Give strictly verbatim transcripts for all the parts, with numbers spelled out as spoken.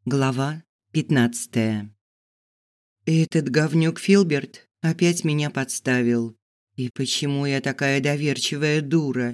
Глава пятнадцатая. Этот говнюк Филберт опять меня подставил. И почему я такая доверчивая дура?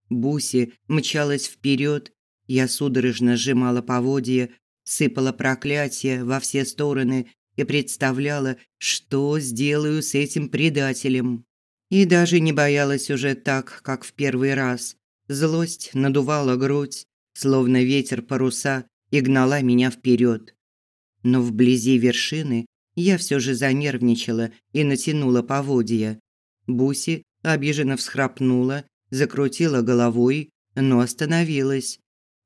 Буси мчалась вперед, я судорожно сжимала поводья, сыпала проклятия во все стороны и представляла, что сделаю с этим предателем. И даже не боялась уже так, как в первый раз. Злость надувала грудь, словно ветер паруса, и гнала меня вперед. Но вблизи вершины я все же занервничала и натянула поводья. Буси обиженно всхрапнула, закрутила головой, но остановилась.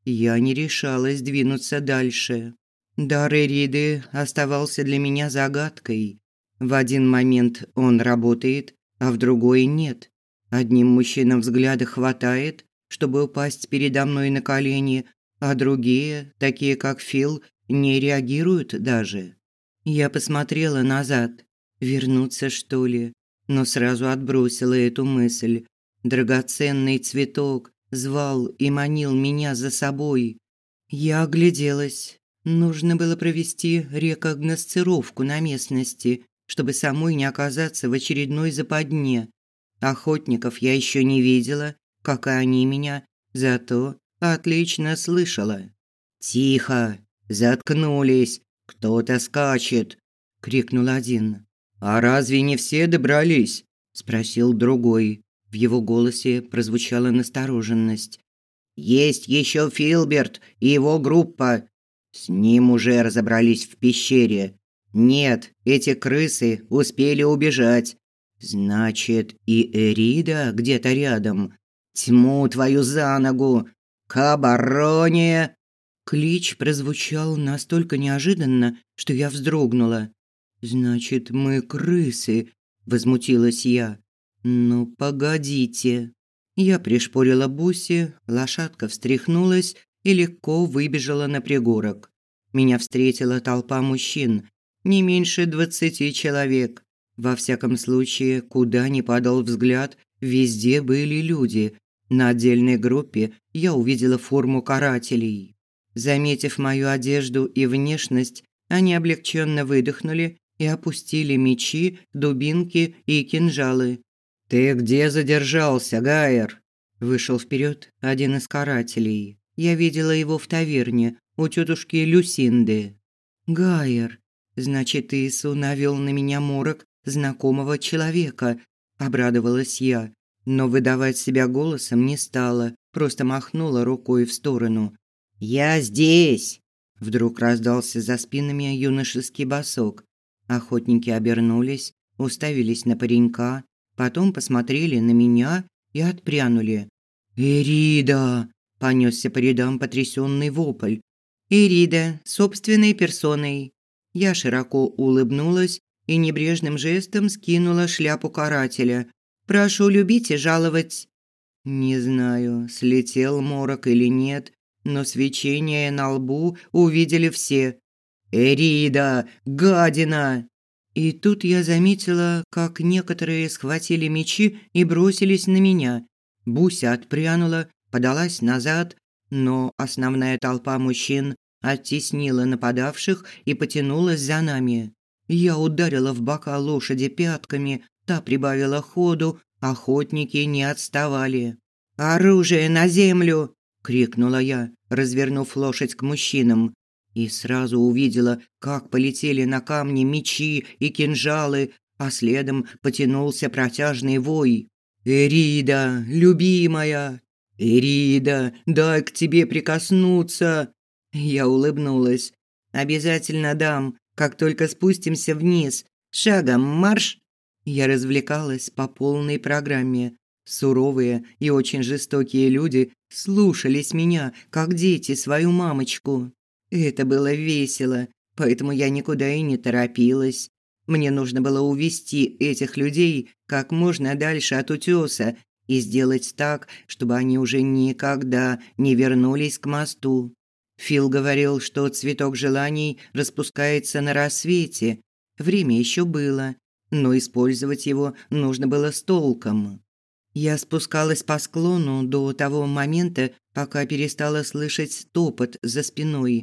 Я не решалась двинуться дальше. Дар Эриды оставался для меня загадкой. В один момент он работает, а в другой нет. Одним мужчинам взгляда хватает, чтобы упасть передо мной на колени, а другие, такие как Фил, не реагируют даже. Я посмотрела назад. Вернуться, что ли? Но сразу отбросила эту мысль. Драгоценный цветок звал и манил меня за собой. Я огляделась. Нужно было провести рекогносцировку на местности, чтобы самой не оказаться в очередной западне. Охотников я еще не видела, как и они меня, зато отлично слышала. «Тихо! Заткнулись! Кто-то скачет!» – крикнул один. «А разве не все добрались?» – спросил другой. В его голосе прозвучала настороженность. «Есть еще Филберт и его группа. С ним уже разобрались в пещере. Нет, эти крысы успели убежать. Значит, и Эрида где-то рядом. Тьму твою за ногу! К обороне!» Клич прозвучал настолько неожиданно, что я вздрогнула. «Значит, мы крысы», – возмутилась я. «Ну, погодите». Я пришпорила Буси, лошадка встряхнулась и легко выбежала на пригорок. Меня встретила толпа мужчин, не меньше двадцати человек. Во всяком случае, куда ни падал взгляд, везде были люди. На отдельной группе я увидела форму карателей. Заметив мою одежду и внешность, они облегченно выдохнули и опустили мечи, дубинки и кинжалы. «Ты где задержался, Гайер?» Вышел вперед один из карателей. Я видела его в таверне у тетушки Люсинды. «Гайер, значит, Ису навел на меня морок знакомого человека», – обрадовалась я, но выдавать себя голосом не стала, просто махнула рукой в сторону. «Я здесь!» – вдруг раздался за спинами юношеский босок. Охотники обернулись, уставились на паренька, потом посмотрели на меня и отпрянули. «Эрида!» – понесся по рядам потрясенный вопль. «Эрида, собственной персоной!» Я широко улыбнулась и небрежным жестом скинула шляпу карателя. «Прошу любить и жаловать!» Не знаю, слетел морок или нет, но свечение на лбу увидели все. «Эрида! Гадина!» И тут я заметила, как некоторые схватили мечи и бросились на меня. Буся отпрянула, подалась назад, но основная толпа мужчин оттеснила нападавших и потянулась за нами. Я ударила в бока лошади пятками, та прибавила ходу, охотники не отставали. «Оружие на землю!» – крикнула я, развернув лошадь к мужчинам. И сразу увидела, как полетели на камни мечи и кинжалы, а следом потянулся протяжный вой. «Эрида, любимая! Эрида, дай к тебе прикоснуться!» Я улыбнулась. «Обязательно дам, как только спустимся вниз. Шагом марш!» Я развлекалась по полной программе. Суровые и очень жестокие люди слушались меня, как дети свою мамочку. Это было весело, поэтому я никуда и не торопилась. Мне нужно было увести этих людей как можно дальше от утёса и сделать так, чтобы они уже никогда не вернулись к мосту. Фил говорил, что цветок желаний распускается на рассвете. Время еще было, но использовать его нужно было с толком. Я спускалась по склону до того момента, пока перестала слышать топот за спиной.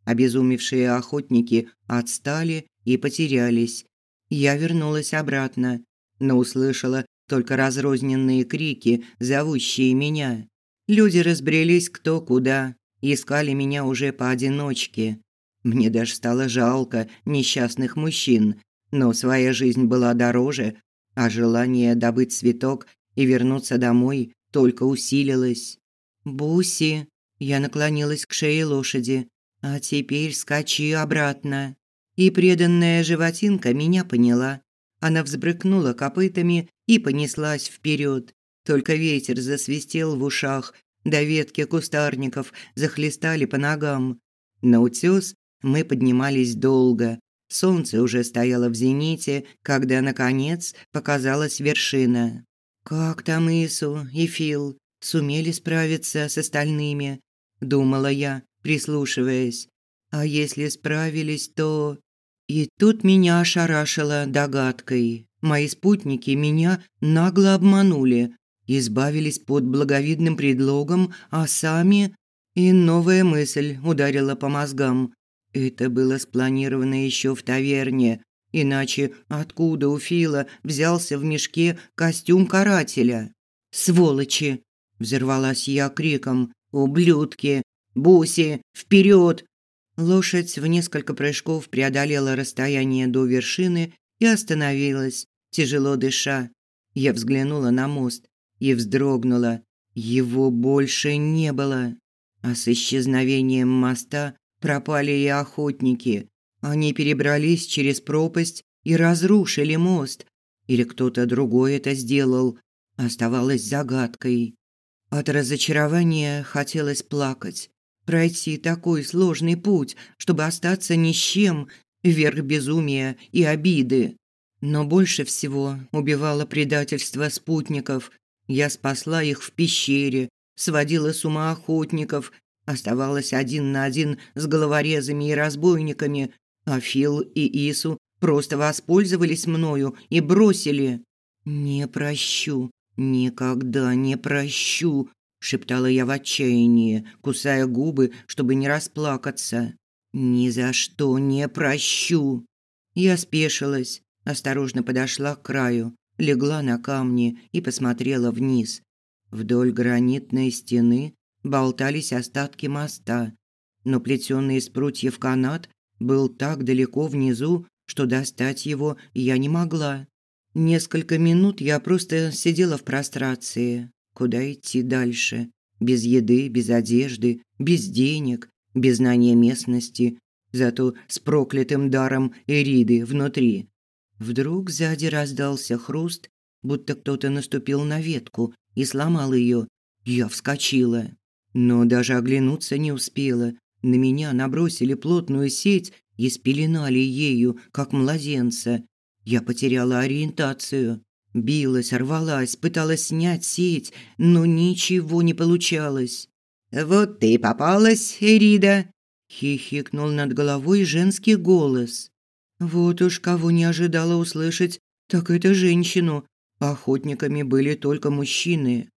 Обезумевшие охотники отстали и потерялись. Я вернулась обратно, но услышала только разрозненные крики, зовущие меня. Люди разбрелись кто куда, искали меня уже поодиночке. Мне даже стало жалко несчастных мужчин, но своя жизнь была дороже, а желание добыть цветок и вернуться домой только усилилось. «Буси!» – я наклонилась к шее лошади. «А теперь скачи обратно». И преданная животинка меня поняла. Она взбрыкнула копытами и понеслась вперед. Только ветер засвистел в ушах, да ветки кустарников захлестали по ногам. На утёс мы поднимались долго. Солнце уже стояло в зените, когда, наконец, показалась вершина. «Как там Ису и Фил? Сумели справиться с остальными?» – думала я, прислушиваясь. «А если справились, то...» И тут меня ошарашило догадкой. Мои спутники меня нагло обманули, избавились под благовидным предлогом, а сами... И новая мысль ударила по мозгам. Это было спланировано еще в таверне. Иначе откуда у Фила взялся в мешке костюм карателя? «Сволочи!» – взорвалась я криком. «Ублюдки! Буси, вперед!» Лошадь в несколько прыжков преодолела расстояние до вершины и остановилась, тяжело дыша. Я взглянула на мост и вздрогнула. Его больше не было. А с исчезновением моста пропали и охотники. Они перебрались через пропасть и разрушили мост. Или кто-то другой это сделал. Оставалось загадкой. От разочарования хотелось плакать. Пройти такой сложный путь, чтобы остаться ни с чем, верх безумия и обиды. Но больше всего убивало предательство спутников. Я спасла их в пещере, сводила с ума охотников, оставалась один на один с головорезами и разбойниками, а Фил и Ису просто воспользовались мною и бросили. «Не прощу, никогда не прощу», – шептала я в отчаянии, кусая губы, чтобы не расплакаться. «Ни за что не прощу». Я спешилась, осторожно подошла к краю, легла на камни и посмотрела вниз. Вдоль гранитной стены болтались остатки моста, но плетёный из прутьев канат был так далеко внизу, что достать его я не могла. Несколько минут я просто сидела в прострации. Куда идти дальше? Без еды, без одежды, без денег, без знания местности, зато с проклятым даром Эриды внутри. Вдруг сзади раздался хруст, будто кто-то наступил на ветку и сломал ее. Я вскочила, но даже оглянуться не успела. На меня набросили плотную сеть и спеленали ею, как младенца. Я потеряла ориентацию. Билась, рвалась, пыталась снять сеть, но ничего не получалось. «Вот ты и попалась, Эрида!» – хихикнул над головой женский голос. Вот уж кого не ожидала услышать, так это женщину. Охотниками были только мужчины.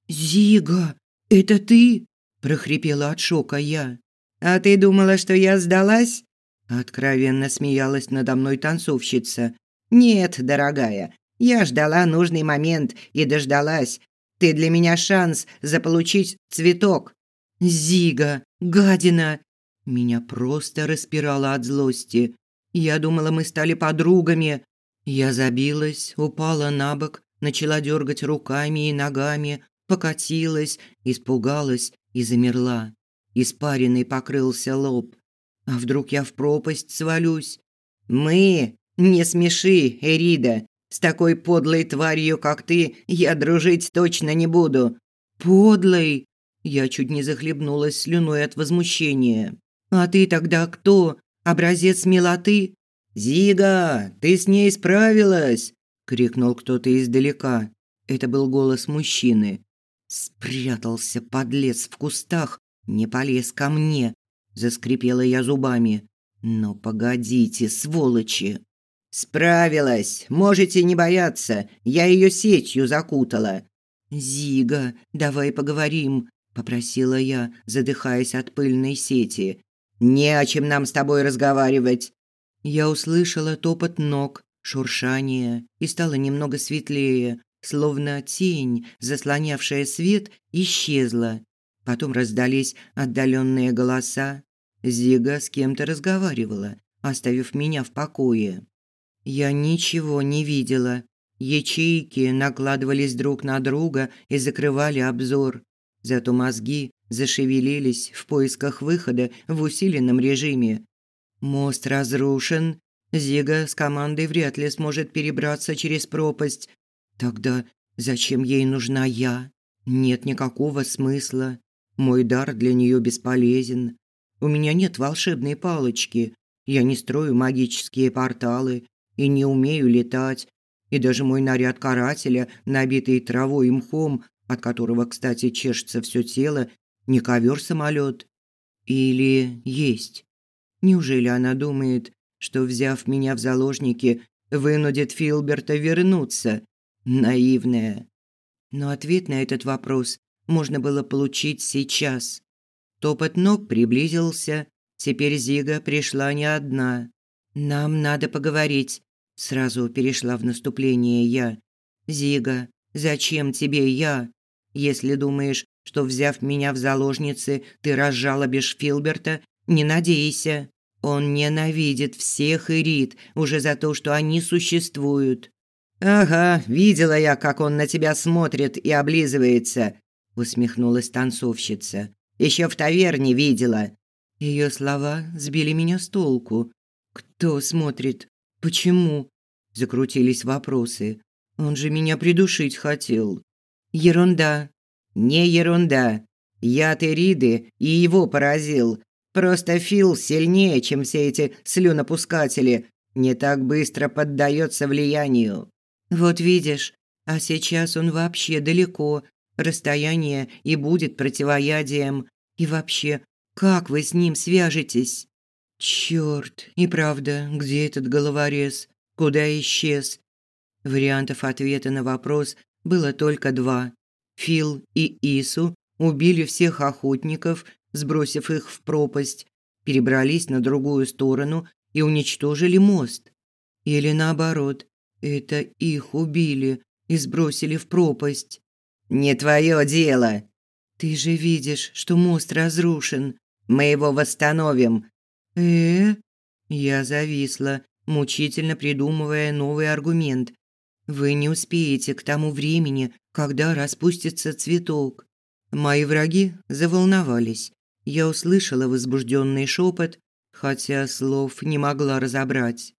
«Зига, это ты?» – прохрипела от шока я. «А ты думала, что я сдалась?» – откровенно смеялась надо мной танцовщица. «Нет, дорогая, я ждала нужный момент и дождалась. Ты для меня шанс заполучить цветок». «Зига, гадина!» Меня просто распирало от злости. Я думала, мы стали подругами. Я забилась, упала на бок, начала дергать руками и ногами, покатилась, испугалась и замерла. Испариной покрылся лоб. А вдруг я в пропасть свалюсь? «Мы? Не смеши, Эрида. С такой подлой тварью, как ты, я дружить точно не буду». «Подлой?» Я чуть не захлебнулась слюной от возмущения. «А ты тогда кто? Образец милоты?» «Зига, ты с ней справилась!» – крикнул кто-то издалека. Это был голос мужчины. «Спрятался подлец в кустах, не полез ко мне!» – заскрипела я зубами. «Но погодите, сволочи!» «Справилась, можете не бояться, я ее сетью закутала». «Зига, давай поговорим», – попросила я, задыхаясь от пыльной сети. Не о чем нам с тобой разговаривать. Я услышала топот ног, шуршание, и стало немного светлее, словно тень, заслонявшая свет, исчезла. Потом раздались отдаленные голоса. Зига с кем-то разговаривала, оставив меня в покое. Я ничего не видела. Ячейки накладывались друг на друга и закрывали обзор. Зато мозги зашевелились в поисках выхода в усиленном режиме. Мост разрушен. Зига с командой вряд ли сможет перебраться через пропасть. Тогда зачем ей нужна я? Нет никакого смысла. Мой дар для нее бесполезен. У меня нет волшебной палочки. Я не строю магические порталы и не умею летать. И даже мой наряд карателя, набитый травой и мхом, от которого, кстати, чешется все тело, не ковер-самолет. Или есть? Неужели она думает, что, взяв меня в заложники, вынудит Филберта вернуться? Наивная. Но ответ на этот вопрос можно было получить сейчас. Топот ног приблизился. Теперь Зига пришла не одна. «Нам надо поговорить», – сразу перешла в наступление я. «Зига, зачем тебе я? Если думаешь, что, взяв меня в заложницы, ты разжалобишь Филберта, не надейся. Он ненавидит всех Ирид уже за то, что они существуют». «Ага, видела я, как он на тебя смотрит и облизывается», – усмехнулась танцовщица. «Еще в таверне видела». Ее слова сбили меня с толку. «Кто смотрит? Почему?» – закрутились вопросы. «Он же меня придушить хотел». «Ерунда». «Не ерунда. Яд Ириды и его поразил. Просто Фил сильнее, чем все эти слюнопускатели. Не так быстро поддается влиянию». «Вот видишь, а сейчас он вообще далеко. Расстояние и будет противоядием. И вообще, как вы с ним свяжетесь?» «Чёрт, и правда, где этот головорез? Куда исчез?» Вариантов ответа на вопрос было только два. Фил и Ису убили всех охотников, сбросив их в пропасть, перебрались на другую сторону и уничтожили мост. Или наоборот, это их убили и сбросили в пропасть. «Не твое дело». «Ты же видишь, что мост разрушен». «Мы его восстановим». «Э?» Я зависла, мучительно придумывая новый аргумент. «Вы не успеете к тому времени, когда распустится цветок». Мои враги заволновались. Я услышала возбужденный шепот, хотя слов не могла разобрать.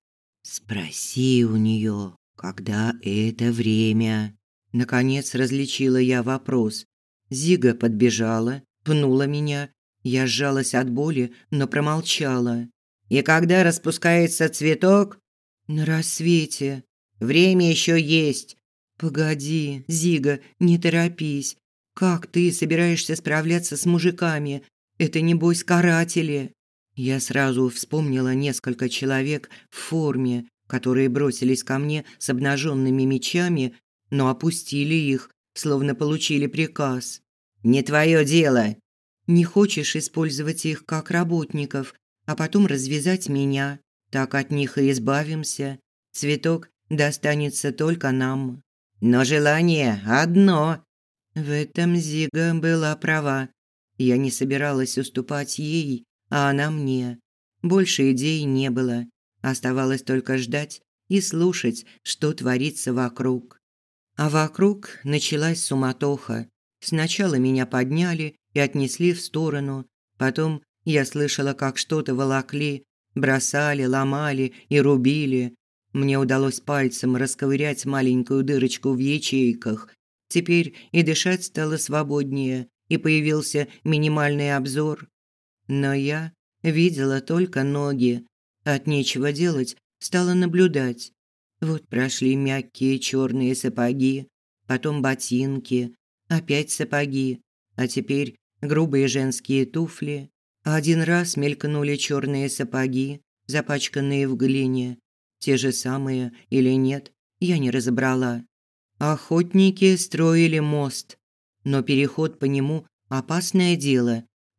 «Спроси у нее, когда это время?» Наконец различила я вопрос. Зига подбежала, пнула меня. Я сжалась от боли, но промолчала. «И когда распускается цветок?» «На рассвете». «Время еще есть». «Погоди, Зига, не торопись. Как ты собираешься справляться с мужиками? Это, небось, каратели». Я сразу вспомнила несколько человек в форме, которые бросились ко мне с обнаженными мечами, но опустили их, словно получили приказ. «Не твое дело». «Не хочешь использовать их как работников, а потом развязать меня? Так от них и избавимся. Цветок достанется только нам». «Но желание одно». В этом Зига была права. Я не собиралась уступать ей, а она мне. Больше идей не было. Оставалось только ждать и слушать, что творится вокруг. А вокруг началась суматоха. Сначала меня подняли и отнесли в сторону. Потом я слышала, как что-то волокли, бросали, ломали и рубили. Мне удалось пальцем расковырять маленькую дырочку в ячейках. Теперь и дышать стало свободнее, и появился минимальный обзор. Но я видела только ноги. От нечего делать стала наблюдать. Вот прошли мягкие черные сапоги, потом ботинки, опять сапоги, а теперь грубые женские туфли. Один раз мелькнули черные сапоги, запачканные в глине. Те же самые или нет, я не разобрала. Охотники строили мост, но переход по нему – опасное дело.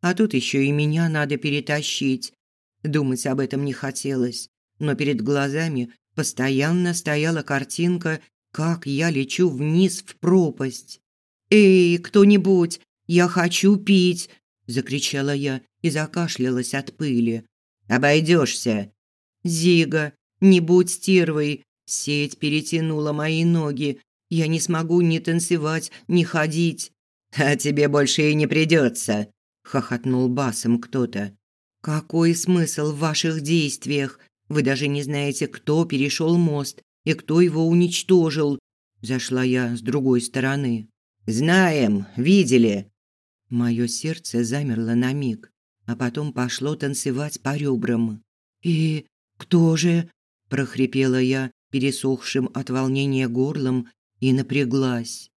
А тут еще и меня надо перетащить. Думать об этом не хотелось, но перед глазами постоянно стояла картинка, как я лечу вниз в пропасть. «Эй, кто-нибудь, я хочу пить!» – закричала я и закашлялась от пыли. «Обойдешься!» «Зига, не будь стервой!» Сеть перетянула мои ноги. Я не смогу ни танцевать, ни ходить. «А тебе больше и не придется!» – хохотнул басом кто-то. «Какой смысл в ваших действиях? Вы даже не знаете, кто перешел мост и кто его уничтожил». Зашла я с другой стороны. «Знаем, видели». Мое сердце замерло на миг, а потом пошло танцевать по ребрам. «И кто же?» – прохрипела я пересохшим от волнения горлом и напряглась.